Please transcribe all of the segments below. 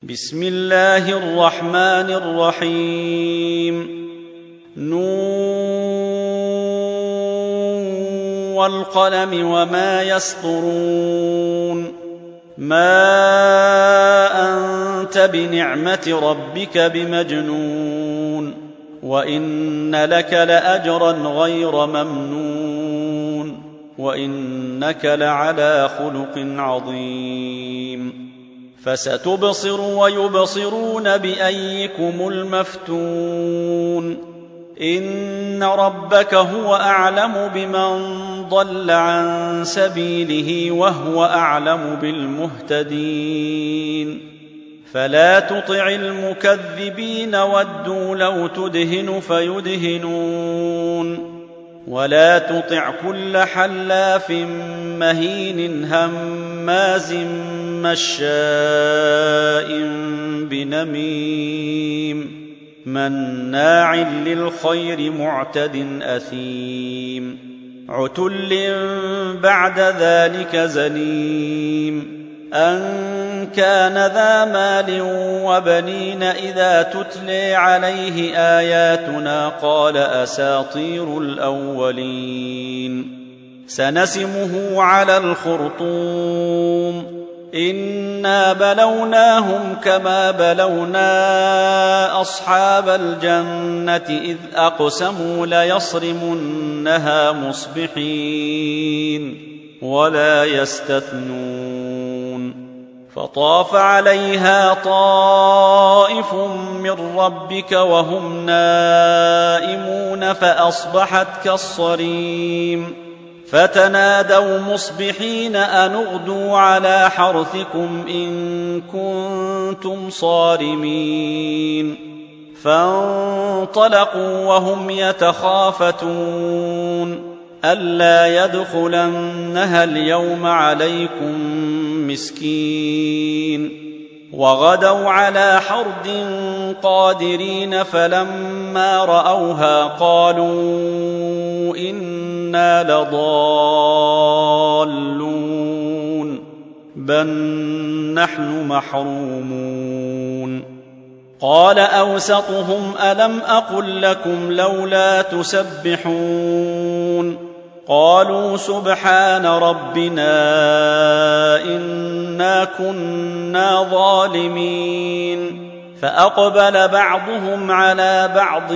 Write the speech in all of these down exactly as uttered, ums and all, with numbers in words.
بسم الله الرحمن الرحيم نون والقلم وما يسطرون ما أنت بنعمة ربك بمجنون وإن لك لأجرا غير ممنون وإنك لعلى خلق عظيم فستبصر ويبصرون بأيكم المفتون إن ربك هو أعلم بمن ضل عن سبيله وهو أعلم بالمهتدين فلا تطع المكذبين ودوا لو تدهن فيدهنون ولا تطع كل حلاف مهين هماز مشاء بنميم مناع للخير معتد أثيم عتل بعد ذلك زنيم أن كان ذا مال وبنين إذا تتلي عليه آياتنا قال أساطير الأولين سنسمه على الخرطوم إنا بلوناهم كما بلونا أصحاب الجنة إذ أقسموا ليصرمنها مصبحين ولا يستثنون فطاف عليها طائف من ربك وهم نائمون فأصبحت كالصريم فتنادوا مصبحين أن اغدوا على حرثكم إن كنتم صارمين فانطلقوا وهم يتخافتون ألا يدخلنها اليوم عليكم مسكين وغدوا على حرد قادرين فلما رأوها قالوا إنا لضالون بل نحن محرومون قال أوسطهم ألم أقل لكم لولا تسبحون قالوا سبحان ربنا إنا كنا ظالمين فأقبل بعضهم على بعض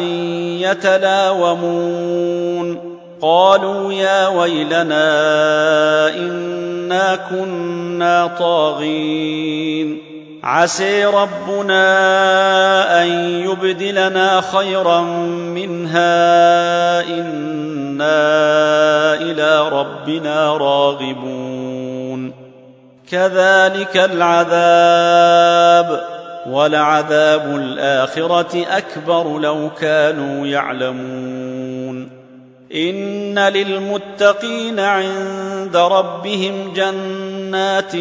يتلاومون قالوا يا ويلنا إنا كنا طاغين عسى ربنا أن يبدلنا خيرا منها إنا إلى ربنا راغبون كذلك العذاب ولعذاب الآخرة أكبر لو كانوا يعلمون إن للمتقين عند ربهم جنات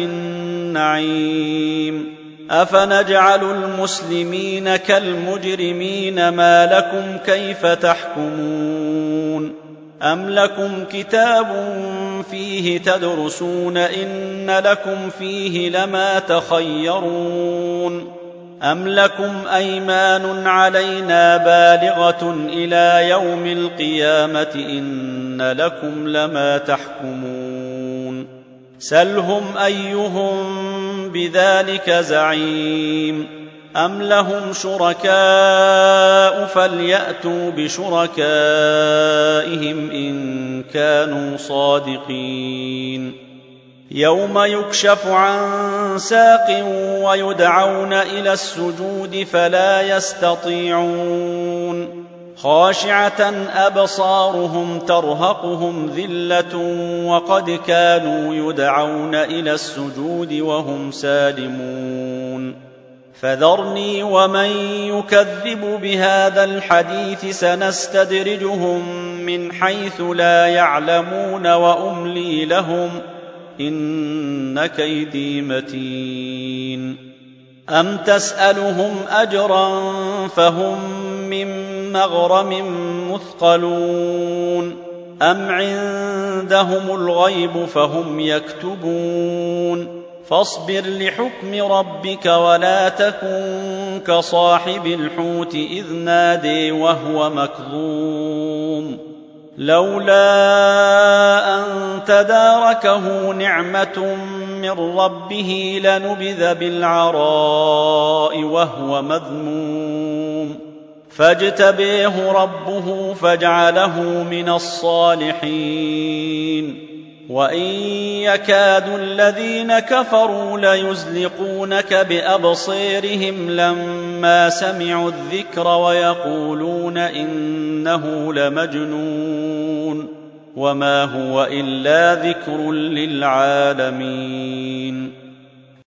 النعيم أفنجعل المسلمين كالمجرمين ما لكم كيف تحكمون أم لكم كتاب فيه تدرسون إن لكم فيه لما تخيرون أم لكم أيمان علينا بالغة إلى يوم القيامة إن لكم لما تحكمون سلهم أيهم بذلك زعيم أم لهم شركاء فليأتوا بشركائهم إن كانوا صادقين يوم يكشف عن ساق ويدعون إلى السجود فلا يستطيعون خاشعة أبصارهم ترهقهم ذلة وقد كانوا يدعون إلى السجود وهم سالمون فذرني ومن يكذب بهذا الحديث سنستدرجهم من حيث لا يعلمون وأملي لهم إن كيدي متين أم تسألهم أجرا فهم من مغرم مثقلون أم عندهم الغيب فهم يكتبون فاصبر لحكم ربك ولا تكن كصاحب الحوت إذ نادي وهو مكظوم لولا أن تداركه نعمة من ربه لنبذ بالعراء وهو مذموم فاجتبيه ربه فجعله من الصالحين وإن يكاد الذين كفروا ليزلقونك بأبصيرهم لما سمعوا الذكر ويقولون إنه لمجنون وما هو إلا ذكر للعالمين